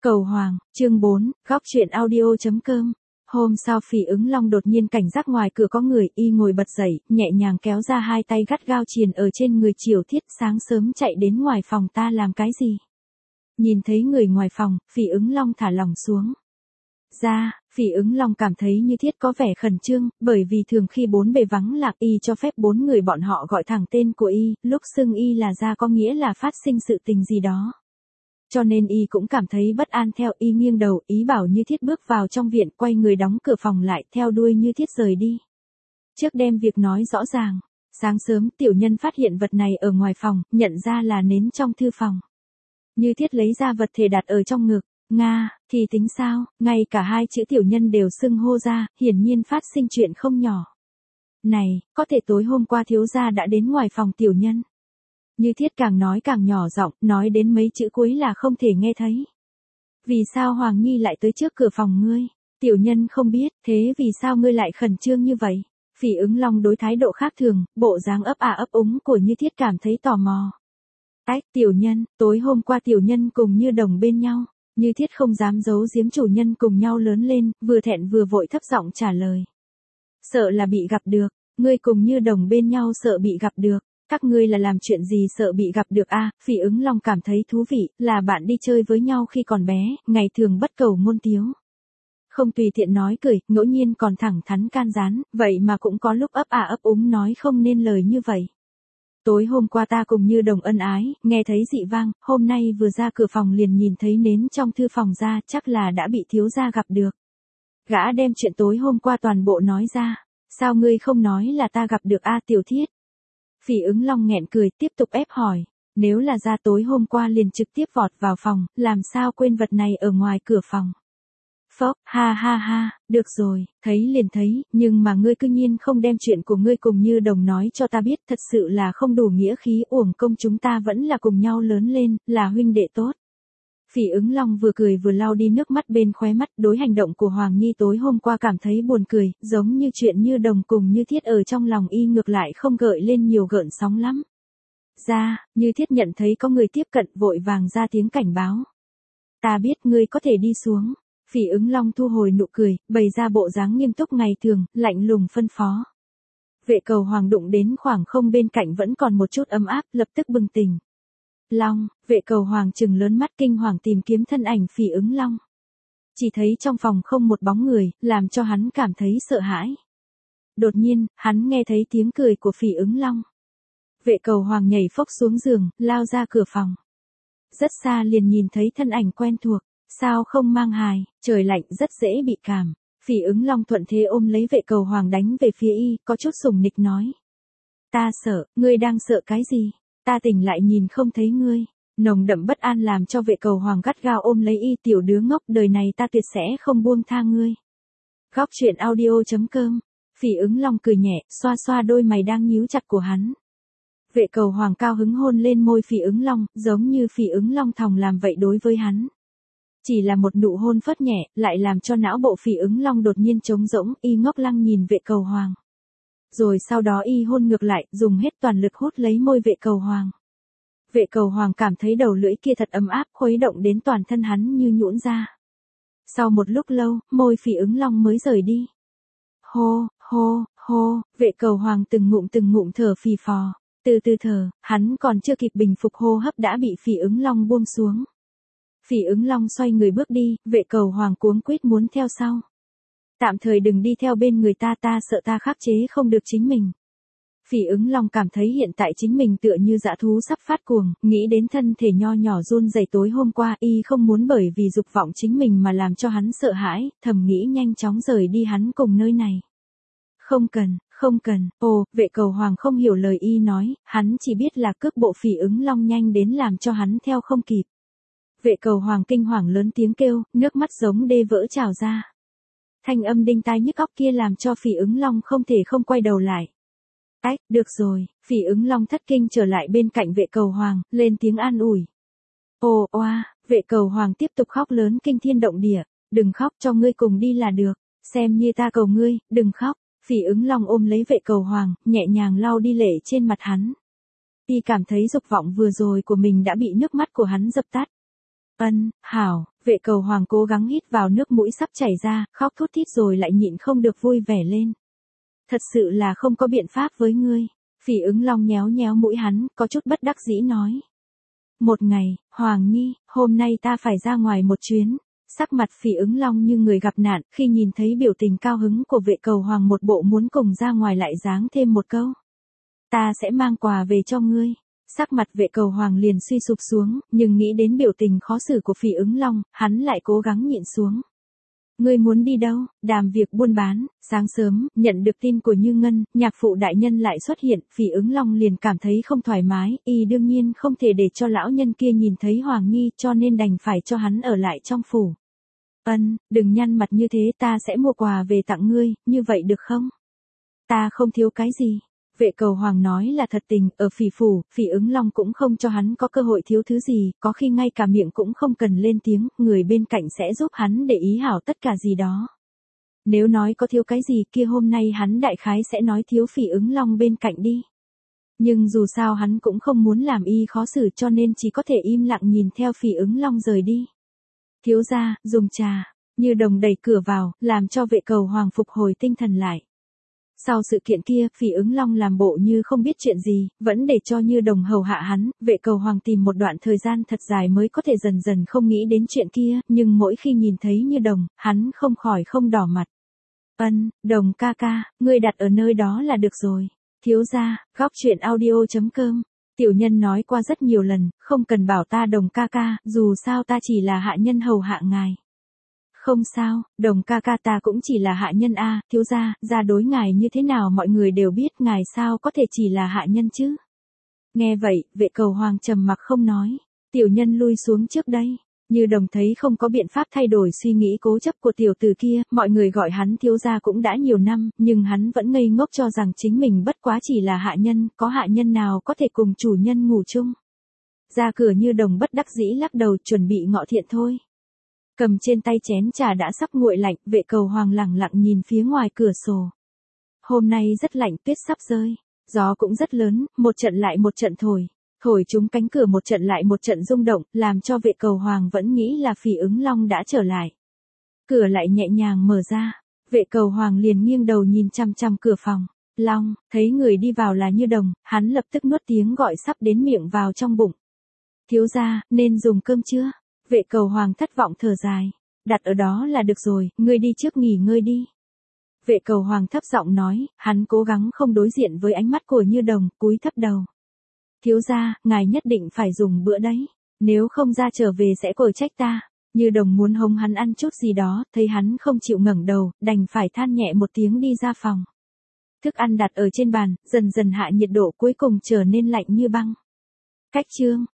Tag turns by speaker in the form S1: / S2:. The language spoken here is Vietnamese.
S1: Cầu Hoàng, chương 4, góc chuyện audio.com. Hôm sau Phỉ Ứng Long đột nhiên cảnh giác ngoài cửa có người, y ngồi bật dậy, nhẹ nhàng kéo ra hai tay gắt gao chìa ở trên người Triều Thiết. Sáng sớm chạy đến ngoài phòng ta làm cái gì? Nhìn thấy người ngoài phòng, Phỉ Ứng Long thả lỏng xuống. Phỉ Ứng Long cảm thấy như Thiết có vẻ khẩn trương, bởi vì thường khi bốn bề vắng lạc y cho phép bốn người bọn họ gọi thẳng tên của y, lúc xưng y là Gia có nghĩa là phát sinh sự tình gì đó. Cho nên y cũng cảm thấy bất an, theo y nghiêng đầu, ý bảo Như Thiết bước vào trong viện, quay người đóng cửa phòng lại, theo đuôi Như Thiết rời đi. Trước đem việc nói rõ ràng, sáng sớm tiểu nhân phát hiện vật này ở ngoài phòng, nhận ra là nến trong thư phòng. Như Thiết lấy ra vật thể đặt ở trong ngực. Nga, thì tính sao, ngay cả hai chữ tiểu nhân đều xưng hô ra, hiển nhiên phát sinh chuyện không nhỏ. Này, có thể tối hôm qua thiếu gia đã đến ngoài phòng tiểu nhân. Như Thiết càng nói càng nhỏ giọng, nói đến mấy chữ cuối là không thể nghe thấy. Vì sao Hoàng Nhi lại tới trước cửa phòng ngươi? Tiểu nhân không biết, thế vì sao ngươi lại khẩn trương như vậy? Phỉ Ứng Long đối thái độ khác thường, bộ dáng ấp ấp úng của Như Thiết cảm thấy tò mò. Tiểu nhân, tối hôm qua tiểu nhân cùng Như Đồng bên nhau. Như Thiết không dám giấu giếm chủ nhân cùng nhau lớn lên, vừa thẹn vừa vội thấp giọng trả lời. Sợ là bị gặp được, ngươi cùng Như Đồng bên nhau sợ bị gặp được. Các ngươi là làm chuyện gì sợ bị gặp được a? Phỉ Ứng Long cảm thấy thú vị, là bạn đi chơi với nhau khi còn bé, ngày thường bất cầu ngôn tiếu. Không tùy tiện nói cười, ngẫu nhiên còn thẳng thắn can gián, vậy mà cũng có lúc ấp úng nói không nên lời như vậy. Tối hôm qua ta cùng Như Đồng ân ái, nghe thấy dị vang, hôm nay vừa ra cửa phòng liền nhìn thấy nến trong thư phòng ra, chắc là đã bị thiếu gia gặp được. Gã đem chuyện tối hôm qua toàn bộ nói ra, sao ngươi không nói là ta gặp được a Tiểu Thiết? Phỉ Ứng Long nghẹn cười, tiếp tục ép hỏi, nếu là ra tối hôm qua liền trực tiếp vọt vào phòng, làm sao quên vật này ở ngoài cửa phòng? Phốc, ha, được rồi, thấy liền thấy, nhưng mà ngươi cư nhiên không đem chuyện của ngươi cùng Như Đồng nói cho ta biết, thật sự là không đủ nghĩa khí, uổng công chúng ta vẫn là cùng nhau lớn lên, là huynh đệ tốt. Phỉ Ứng Long vừa cười vừa lau đi nước mắt bên khóe mắt, đối hành động của Hoàng Nhi tối hôm qua cảm thấy buồn cười, giống như chuyện Như Đồng cùng Như Thiết ở trong lòng y ngược lại không gợi lên nhiều gợn sóng lắm. Như Thiết nhận thấy có người tiếp cận, vội vàng ra tiếng cảnh báo. Ta biết, ngươi có thể đi xuống. Phỉ Ứng Long thu hồi nụ cười, bày ra bộ dáng nghiêm túc ngày thường, lạnh lùng phân phó. Vệ Cầu Hoàng đụng đến khoảng không bên cạnh vẫn còn một chút ấm áp, lập tức bừng tỉnh. Vệ Cầu Hoàng trừng lớn mắt kinh hoàng tìm kiếm thân ảnh Phỉ Ứng Long. Chỉ thấy trong phòng không một bóng người, làm cho hắn cảm thấy sợ hãi. Đột nhiên, hắn nghe thấy tiếng cười của Phỉ Ứng Long. Vệ Cầu Hoàng nhảy phốc xuống giường, lao ra cửa phòng. Rất xa liền nhìn thấy thân ảnh quen thuộc. Sao không mang hài, trời lạnh rất dễ bị cảm. Phỉ Ứng Long thuận thế ôm lấy Vệ Cầu Hoàng đánh về phía y, có chút sùng nịch nói. Ta sợ, ngươi đang sợ cái gì? Ta tỉnh lại nhìn không thấy ngươi. Nồng đậm bất an làm cho Vệ Cầu Hoàng gắt gao ôm lấy y, tiểu đứa ngốc, đời này ta tuyệt sẽ không buông tha ngươi. Góc chuyện audio.com. Phỉ Ứng Long cười nhẹ, xoa xoa đôi mày đang nhíu chặt của hắn. Vệ Cầu Hoàng cao hứng hôn lên môi Phỉ Ứng Long, giống như Phỉ Ứng Long thòng làm vậy đối với hắn. Chỉ là một nụ hôn phớt nhẹ, lại làm cho não bộ Phỉ Ứng Long đột nhiên trống rỗng, y ngốc lăng nhìn Vệ Cầu Hoàng. Rồi sau đó y hôn ngược lại, dùng hết toàn lực hút lấy môi Vệ Cầu Hoàng. Vệ Cầu Hoàng cảm thấy đầu lưỡi kia thật ấm áp, khuấy động đến toàn thân hắn như nhũn ra. Sau một lúc lâu, môi Phỉ Ứng Long mới rời đi. Hô, Vệ Cầu Hoàng từng ngụm thở phì phò. Từ từ thở, hắn còn chưa kịp bình phục hô hấp đã bị Phỉ Ứng Long buông xuống. Phỉ Ứng Long xoay người bước đi, Vệ Cầu Hoàng cuống quýt muốn theo sau. Tạm thời đừng đi theo bên người ta, ta sợ ta khắc chế không được chính mình. Phỉ Ứng Long cảm thấy hiện tại chính mình tựa như dã thú sắp phát cuồng, nghĩ đến thân thể nho nhỏ run rẩy tối hôm qua, y không muốn bởi vì dục vọng chính mình mà làm cho hắn sợ hãi, thầm nghĩ nhanh chóng rời đi hắn cùng nơi này. Không cần, Vệ Cầu Hoàng không hiểu lời y nói, hắn chỉ biết là cước bộ Phỉ Ứng Long nhanh đến làm cho hắn theo không kịp. Vệ Cầu Hoàng kinh hoàng lớn tiếng kêu, nước mắt giống đê vỡ trào ra. Thanh âm đinh tai nhức óc kia làm cho Phỉ Ứng Long không thể không quay đầu lại. Được rồi, Phỉ Ứng Long thất kinh trở lại bên cạnh Vệ Cầu Hoàng, lên tiếng an ủi. Vệ Cầu Hoàng tiếp tục khóc lớn kinh thiên động địa, đừng khóc, cho ngươi cùng đi là được, xem như ta cầu ngươi, đừng khóc. Phỉ Ứng Long ôm lấy Vệ Cầu Hoàng, nhẹ nhàng lau đi lệ trên mặt hắn. Y cảm thấy dục vọng vừa rồi của mình đã bị nước mắt của hắn dập tắt. Hảo, vệ cầu hoàng cố gắng hít vào nước mũi sắp chảy ra, khóc thút thít rồi lại nhịn không được vui vẻ lên. Thật sự là không có biện pháp với ngươi. Phỉ ứng long nhéo nhéo mũi hắn, có chút bất đắc dĩ nói. Một ngày, Hoàng Nhi, hôm nay ta phải ra ngoài một chuyến. Sắc mặt Phỉ ứng long như người gặp nạn, khi nhìn thấy biểu tình cao hứng của vệ cầu hoàng một bộ muốn cùng ra ngoài lại giáng thêm một câu. Ta sẽ mang quà về cho ngươi. Sắc mặt vệ cầu hoàng liền suy sụp xuống, nhưng nghĩ đến biểu tình khó xử của Phỉ ứng long, hắn lại cố gắng nhịn xuống. Ngươi muốn đi đâu? Đàm việc buôn bán. Sáng sớm, nhận được tin của Như Ngân, nhạc phụ đại nhân lại xuất hiện, Phỉ ứng long liền cảm thấy không thoải mái, y đương nhiên không thể để cho lão nhân kia nhìn thấy Hoàng Nhi cho nên đành phải cho hắn ở lại trong phủ. Đừng nhăn mặt như thế, ta sẽ mua quà về tặng ngươi, như vậy được không? Ta không thiếu cái gì. Vệ cầu hoàng nói là thật tình, ở Phỉ phủ, Phỉ ứng long cũng không cho hắn có cơ hội thiếu thứ gì, có khi ngay cả miệng cũng không cần lên tiếng, người bên cạnh sẽ giúp hắn để ý hảo tất cả gì đó. Nếu nói có thiếu cái gì kia hôm nay hắn đại khái sẽ nói thiếu Phỉ ứng long bên cạnh đi. Nhưng dù sao hắn cũng không muốn làm y khó xử cho nên chỉ có thể im lặng nhìn theo Phỉ ứng long rời đi. Thiếu gia, dùng trà. Như Đồng đẩy cửa vào, làm cho vệ cầu hoàng phục hồi tinh thần lại. Sau sự kiện kia, Phỉ ứng long làm bộ như không biết chuyện gì, vẫn để cho Như Đồng hầu hạ hắn, vệ cầu hoàng tìm một đoạn thời gian thật dài mới có thể dần dần không nghĩ đến chuyện kia, nhưng mỗi khi nhìn thấy Như Đồng, hắn không khỏi không đỏ mặt. Đồng ca ca, ngươi đặt ở nơi đó là được rồi. Thiếu gia, góc truyện audio.com. Tiểu nhân nói qua rất nhiều lần, không cần bảo ta Đồng ca ca, dù sao ta chỉ là hạ nhân hầu hạ ngài. Không sao, Đồng ca ca ta cũng chỉ là hạ nhân a, thiếu gia đối ngài như thế nào mọi người đều biết, ngài sao có thể chỉ là hạ nhân chứ. Nghe vậy, vệ cầu hoàng trầm mặc không nói, tiểu nhân lui xuống trước đây. Như Đồng thấy không có biện pháp thay đổi suy nghĩ cố chấp của tiểu tử kia, mọi người gọi hắn thiếu gia cũng đã nhiều năm, nhưng hắn vẫn ngây ngốc cho rằng chính mình bất quá chỉ là hạ nhân, có hạ nhân nào có thể cùng chủ nhân ngủ chung. Ra cửa Như Đồng bất đắc dĩ lắc đầu chuẩn bị ngọ thiện thôi. Cầm trên tay chén trà đã sắp nguội lạnh, vệ cầu hoàng lẳng lặng nhìn phía ngoài cửa sổ. Hôm nay rất lạnh, tuyết sắp rơi, gió cũng rất lớn, một trận lại một trận thổi chúng cánh cửa một trận lại một trận rung động, làm cho vệ cầu hoàng vẫn nghĩ là Phỉ ứng long đã trở lại. Cửa lại nhẹ nhàng mở ra, vệ cầu hoàng liền nghiêng đầu nhìn chằm chằm cửa phòng. Long, thấy người đi vào là Như Đồng, hắn lập tức nuốt tiếng gọi sắp đến miệng vào trong bụng. Thiếu gia, nên dùng cơm chưa? Vệ cầu hoàng thất vọng thở dài. Đặt ở đó là được rồi, ngươi đi trước nghỉ ngơi đi. Vệ cầu hoàng thấp giọng nói, hắn cố gắng không đối diện với ánh mắt của Như Đồng, cúi thấp đầu. Thiếu gia, ngài nhất định phải dùng bữa đấy. Nếu không ra trở về sẽ cổi trách ta. Như Đồng muốn hống hắn ăn chút gì đó, thấy hắn không chịu ngẩng đầu, đành phải than nhẹ một tiếng đi ra phòng. Thức ăn đặt ở trên bàn, dần dần hạ nhiệt độ cuối cùng trở nên lạnh như băng. Cách chương.